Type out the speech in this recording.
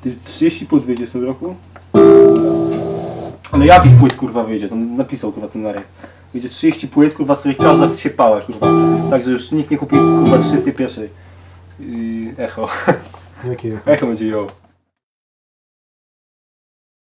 30 płyt wyjdzie w tym roku? Ale jakich płyt kurwa wyjdzie? To napisał kurwa ten Narek. Wyjdzie 30 płyt, kurwa, z których każda zsiepała, kurwa. Także już nikt nie kupi kurwa 31. Echo. Jakie? Echo będzie ją.